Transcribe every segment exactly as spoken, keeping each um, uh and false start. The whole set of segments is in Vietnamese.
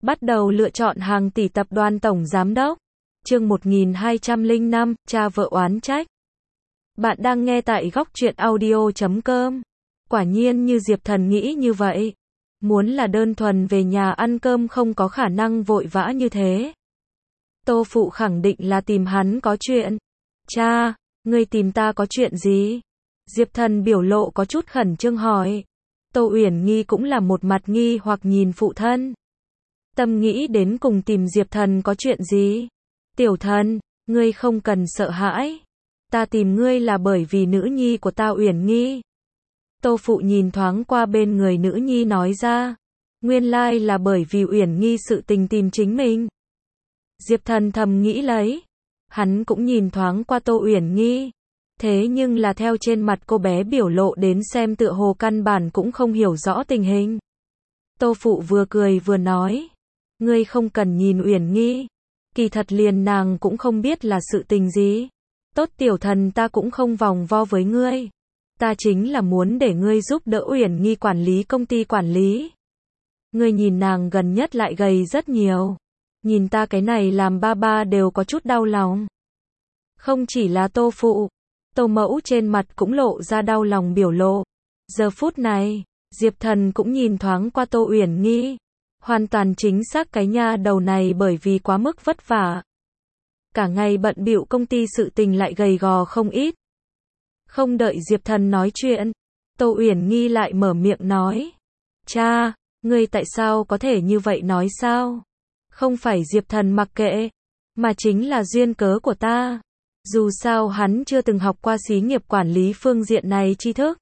Bắt đầu lựa chọn hàng tỷ tập đoàn tổng giám đốc. Chương một nghìn hai trăm lẻ năm, cha vợ oán trách. Bạn đang nghe tại góc truyện audio chấm com. Quả nhiên như Diệp Thần nghĩ như vậy. Muốn là đơn thuần về nhà ăn cơm không có khả năng vội vã như thế. Tô Phụ khẳng định là tìm hắn có chuyện. Cha, ngươi tìm ta có chuyện gì? Diệp Thần biểu lộ có chút khẩn trương hỏi. Tô Uyển Nghi cũng là một mặt nghi hoặc nhìn phụ thân. Tâm nghĩ đến cùng tìm Diệp Thần có chuyện gì? Tiểu Thần, ngươi không cần sợ hãi. Ta tìm ngươi là bởi vì nữ nhi của ta Uyển Nghi. Tô Phụ nhìn thoáng qua bên người nữ nhi nói ra. Nguyên lai là bởi vì Uyển Nghi sự tình tìm chính mình. Diệp Thần thầm nghĩ lấy. Hắn cũng nhìn thoáng qua Tô Uyển Nghi. Thế nhưng là theo trên mặt cô bé biểu lộ đến xem tựa hồ căn bản cũng không hiểu rõ tình hình. Tô Phụ vừa cười vừa nói. Ngươi không cần nhìn Uyển Nghi. Kỳ thật liền nàng cũng không biết là sự tình gì. Tốt Tiểu Thần, ta cũng không vòng vo với ngươi. Ta chính là muốn để ngươi giúp đỡ Uyển Nghi quản lý công ty quản lý. Ngươi nhìn nàng gần nhất lại gầy rất nhiều. Nhìn ta cái này làm ba ba đều có chút đau lòng. Không chỉ là Tô Phụ, Tô Mẫu trên mặt cũng lộ ra đau lòng biểu lộ. Giờ phút này, Diệp Thần cũng nhìn thoáng qua Tô Uyển Nghi. Hoàn toàn chính xác cái nha đầu này bởi vì quá mức vất vả. Cả ngày bận bịu công ty sự tình lại gầy gò không ít. Không đợi Diệp Thần nói chuyện, Tô Uyển Nghi lại mở miệng nói. Cha, ngươi tại sao có thể như vậy nói sao? Không phải Diệp Thần mặc kệ, mà chính là duyên cớ của ta. Dù sao hắn chưa từng học qua xí nghiệp quản lý phương diện này tri thức.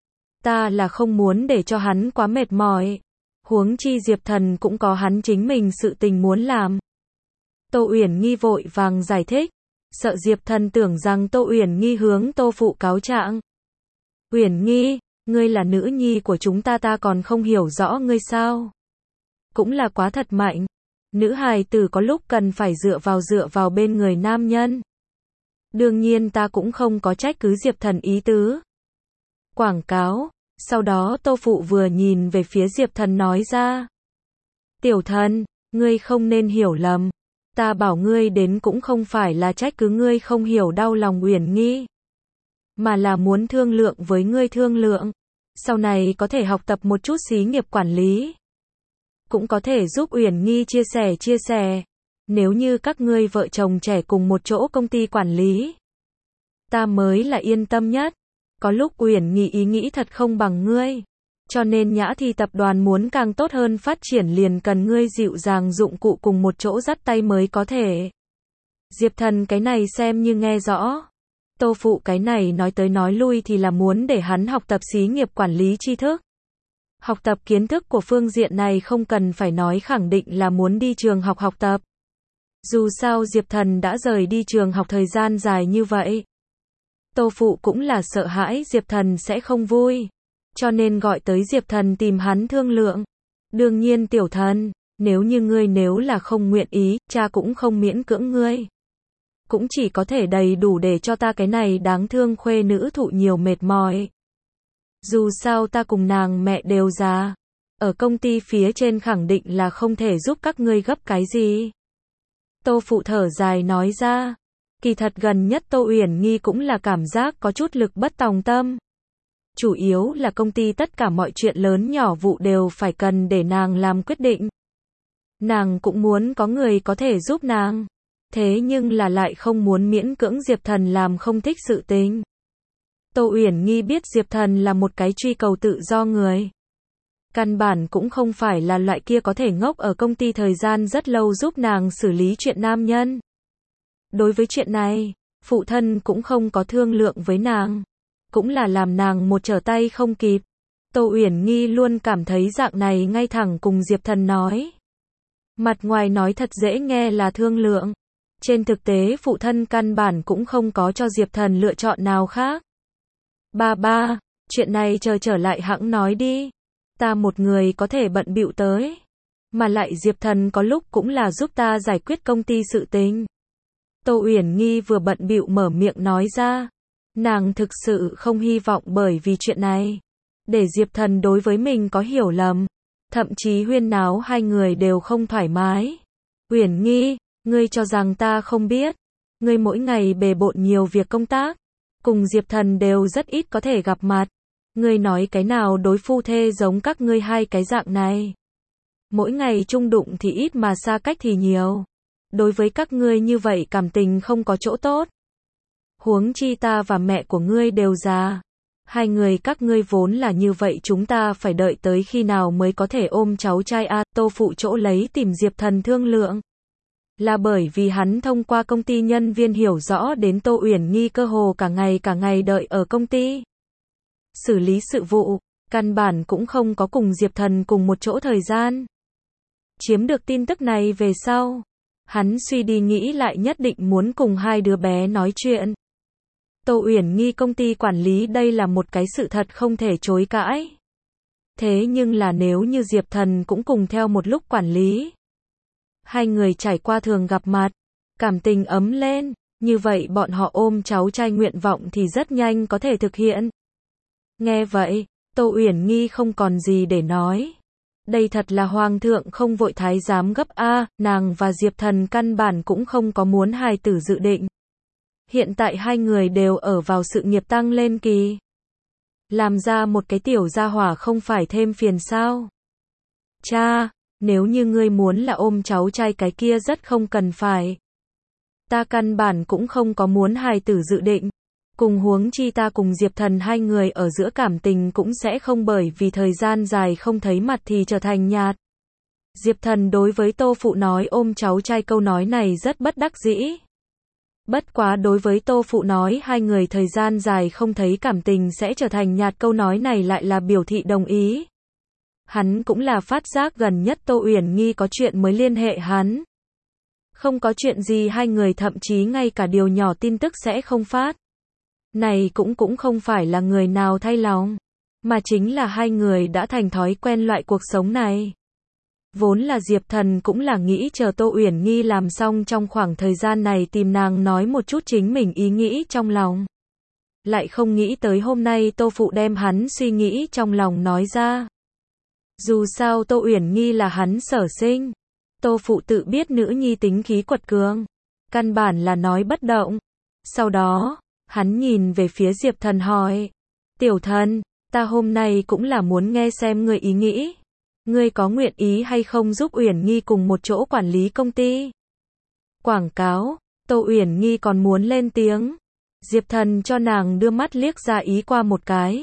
Ta là không muốn để cho hắn quá mệt mỏi. Huống chi Diệp Thần cũng có hắn chính mình sự tình muốn làm. Tô Uyển Nghi vội vàng giải thích. Sợ Diệp Thần tưởng rằng Tô Uyển Nghi hướng Tô Phụ cáo trạng. Uyển Nghi, ngươi là nữ nhi của chúng ta, ta còn không hiểu rõ ngươi sao? Cũng là quá thật mạnh. Nữ hài tử có lúc cần phải dựa vào dựa vào bên người nam nhân. Đương nhiên ta cũng không có trách cứ Diệp Thần ý tứ. Quảng cáo. Sau đó Tô Phụ vừa nhìn về phía Diệp Thần nói ra. Tiểu Thần, ngươi không nên hiểu lầm. Ta bảo ngươi đến cũng không phải là trách cứ ngươi không hiểu đau lòng Uyển Nghi. Mà là muốn thương lượng với ngươi thương lượng. Sau này có thể học tập một chút xí nghiệp quản lý. Cũng có thể giúp Uyển Nghi chia sẻ chia sẻ. Nếu như các ngươi vợ chồng trẻ cùng một chỗ công ty quản lý. Ta mới là yên tâm nhất. Có lúc Uyển Nghi ý nghĩ thật không bằng ngươi. Cho nên Nhã Thi tập đoàn muốn càng tốt hơn phát triển liền cần ngươi dịu dàng dụng cụ cùng một chỗ dắt tay mới có thể. Diệp Thần cái này xem như nghe rõ. Tô Phụ cái này nói tới nói lui thì là muốn để hắn học tập xí nghiệp quản lý tri thức. Học tập kiến thức của phương diện này không cần phải nói khẳng định là muốn đi trường học học tập. Dù sao Diệp Thần đã rời đi trường học thời gian dài như vậy. Tô Phụ cũng là sợ hãi Diệp Thần sẽ không vui. Cho nên gọi tới Diệp Thần tìm hắn thương lượng. Đương nhiên Tiểu Thần, nếu như ngươi nếu là không nguyện ý, cha cũng không miễn cưỡng ngươi. Cũng chỉ có thể đầy đủ để cho ta cái này đáng thương khuê nữ thụ nhiều mệt mỏi. Dù sao ta cùng nàng mẹ đều già. Ở công ty phía trên khẳng định là không thể giúp các ngươi gấp cái gì. Tô Phụ thở dài nói ra. Kỳ thật gần nhất Tô Uyển Nghi cũng là cảm giác có chút lực bất tòng tâm. Chủ yếu là công ty tất cả mọi chuyện lớn nhỏ vụ đều phải cần để nàng làm quyết định. Nàng cũng muốn có người có thể giúp nàng. Thế nhưng là lại không muốn miễn cưỡng Diệp Thần làm không thích sự tình. Tô Uyển Nghi biết Diệp Thần là một cái truy cầu tự do người. Căn bản cũng không phải là loại kia có thể ngốc ở công ty thời gian rất lâu giúp nàng xử lý chuyện nam nhân. Đối với chuyện này, phụ thân cũng không có thương lượng với nàng. Cũng là làm nàng một trở tay không kịp. Tô Uyển Nghi luôn cảm thấy dạng này ngay thẳng cùng Diệp Thần nói. Mặt ngoài nói thật dễ nghe là thương lượng. Trên thực tế phụ thân căn bản cũng không có cho Diệp Thần lựa chọn nào khác. Ba ba, chuyện này chờ trở lại hẵng nói đi. Ta một người có thể bận bịu tới. Mà lại Diệp Thần có lúc cũng là giúp ta giải quyết công ty sự tình. Tô Uyển Nghi vừa bận bịu mở miệng nói ra. Nàng thực sự không hy vọng bởi vì chuyện này để Diệp Thần đối với mình có hiểu lầm. thậm chí huyên náo hai người đều không thoải mái. Uyển Nghi, ngươi cho rằng ta không biết, ngươi mỗi ngày bề bộn nhiều việc công tác, cùng Diệp Thần đều rất ít có thể gặp mặt. Ngươi nói cái nào đối phu thê giống các ngươi hai cái dạng này. Mỗi ngày chung đụng thì ít mà xa cách thì nhiều. Đối với các ngươi như vậy cảm tình không có chỗ tốt. Huống chi ta và mẹ của ngươi đều già. Hai người các ngươi vốn là như vậy, chúng ta phải đợi tới khi nào mới có thể ôm cháu trai a? Tô phụ chỗ lấy tìm Diệp Thần thương lượng. Là bởi vì hắn thông qua công ty nhân viên hiểu rõ đến Tô Uyển Nghi cơ hồ cả ngày cả ngày đợi ở công ty. Xử lý sự vụ, căn bản cũng không có cùng Diệp Thần cùng một chỗ thời gian. Chiếm được tin tức này về sau, hắn suy đi nghĩ lại nhất định muốn cùng hai đứa bé nói chuyện. Tô Uyển Nghi công ty quản lý đây là một cái sự thật không thể chối cãi. Thế nhưng là nếu như Diệp Thần cũng cùng theo một lúc quản lý, hai người trải qua thường gặp mặt, cảm tình ấm lên, như vậy bọn họ ôm cháu trai nguyện vọng thì rất nhanh có thể thực hiện. Nghe vậy, Tô Uyển Nghi không còn gì để nói. Đây thật là hoàng thượng không vội thái giám gấp a, nàng và Diệp Thần căn bản cũng không có muốn hài tử dự định. Hiện tại hai người đều ở vào sự nghiệp tăng lên kỳ. Làm ra một cái tiểu gia hỏa không phải thêm phiền sao? Cha, nếu như ngươi muốn là ôm cháu trai cái kia rất không cần phải. Ta căn bản cũng không có muốn hài tử dự định. Cùng huống chi ta cùng Diệp Thần hai người ở giữa cảm tình cũng sẽ không bởi vì thời gian dài không thấy mặt thì trở thành nhạt. Diệp Thần đối với Tô phụ nói ôm cháu trai câu nói này rất bất đắc dĩ. Bất quá đối với Tô phụ nói hai người thời gian dài không thấy cảm tình sẽ trở thành nhạt câu nói này lại là biểu thị đồng ý. Hắn cũng là phát giác gần nhất Tô Uyển Nghi có chuyện mới liên hệ hắn. Không có chuyện gì hai người thậm chí ngay cả điều nhỏ tin tức sẽ không phát. Này cũng cũng không phải là người nào thay lòng, mà chính là hai người đã thành thói quen loại cuộc sống này. Vốn là Diệp Thần cũng là nghĩ chờ Tô Uyển Nghi làm xong trong khoảng thời gian này tìm nàng nói một chút chính mình ý nghĩ trong lòng. Lại không nghĩ tới hôm nay Tô phụ đem hắn suy nghĩ trong lòng nói ra. Dù sao Tô Uyển Nghi là hắn sở sinh. Tô phụ tự biết nữ nhi tính khí quật cường, căn bản là nói bất động. Sau đó, hắn nhìn về phía Diệp Thần hỏi, tiểu thần, ta hôm nay cũng là muốn nghe xem ngươi ý nghĩ. Ngươi có nguyện ý hay không giúp Uyển Nghi cùng một chỗ quản lý công ty? Quảng cáo, Tô Uyển Nghi còn muốn lên tiếng. Diệp Thần cho nàng đưa mắt liếc ra ý qua một cái.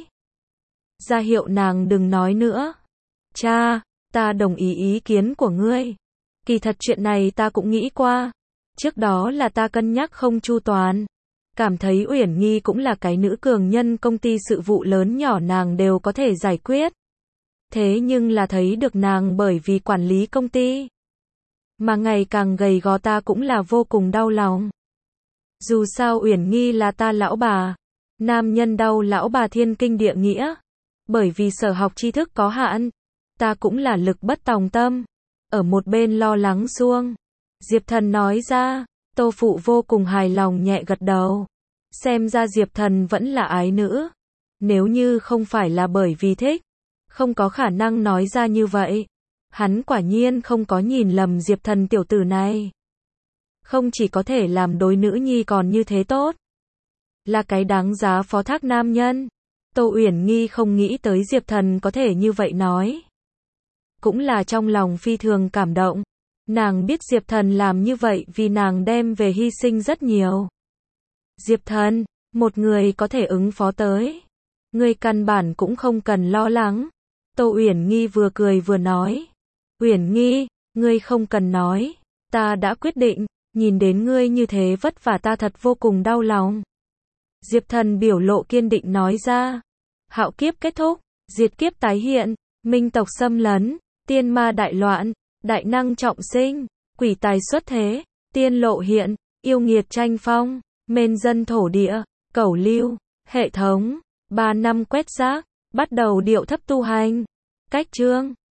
Ra hiệu nàng đừng nói nữa. Cha, ta đồng ý ý kiến của ngươi. Kỳ thật chuyện này ta cũng nghĩ qua. Trước đó là ta cân nhắc không chu toàn. Cảm thấy Uyển Nghi cũng là cái nữ cường nhân, công ty sự vụ lớn nhỏ nàng đều có thể giải quyết. Thế nhưng là thấy được nàng bởi vì quản lý công ty mà ngày càng gầy gò ta cũng là vô cùng đau lòng. Dù sao Uyển Nghi là ta lão bà. Nam nhân đau lão bà thiên kinh địa nghĩa. Bởi vì sở học tri thức có hạn, ta cũng là lực bất tòng tâm. Ở một bên lo lắng xuông. Diệp Thần nói ra, Tô phụ vô cùng hài lòng nhẹ gật đầu. Xem ra Diệp Thần vẫn là ái nữ. Nếu như không phải là bởi vì thích, không có khả năng nói ra như vậy. Hắn quả nhiên không có nhìn lầm Diệp Thần tiểu tử này. Không chỉ có thể làm đối nữ nhi còn như thế tốt. Là cái đáng giá phó thác nam nhân. Tô Uyển Nghi không nghĩ tới Diệp Thần có thể như vậy nói. Cũng là trong lòng phi thường cảm động. Nàng biết Diệp Thần làm như vậy vì nàng đem về hy sinh rất nhiều. Diệp Thần, một người có thể ứng phó tới. Ngươi căn bản cũng không cần lo lắng. Tô Uyển Nghi vừa cười vừa nói. Uyển Nghi, ngươi không cần nói. Ta đã quyết định, nhìn đến ngươi như thế vất vả ta thật vô cùng đau lòng. Diệp Thần biểu lộ kiên định nói ra. Hạo kiếp kết thúc, diệt kiếp tái hiện, minh tộc xâm lấn, tiên ma đại loạn, đại năng trọng sinh, quỷ tài xuất thế, tiên lộ hiện, yêu nghiệt tranh phong, mên dân thổ địa, cẩu lưu, hệ thống, ba năm quét rác, bắt đầu điệu thấp tu hành. Cách chương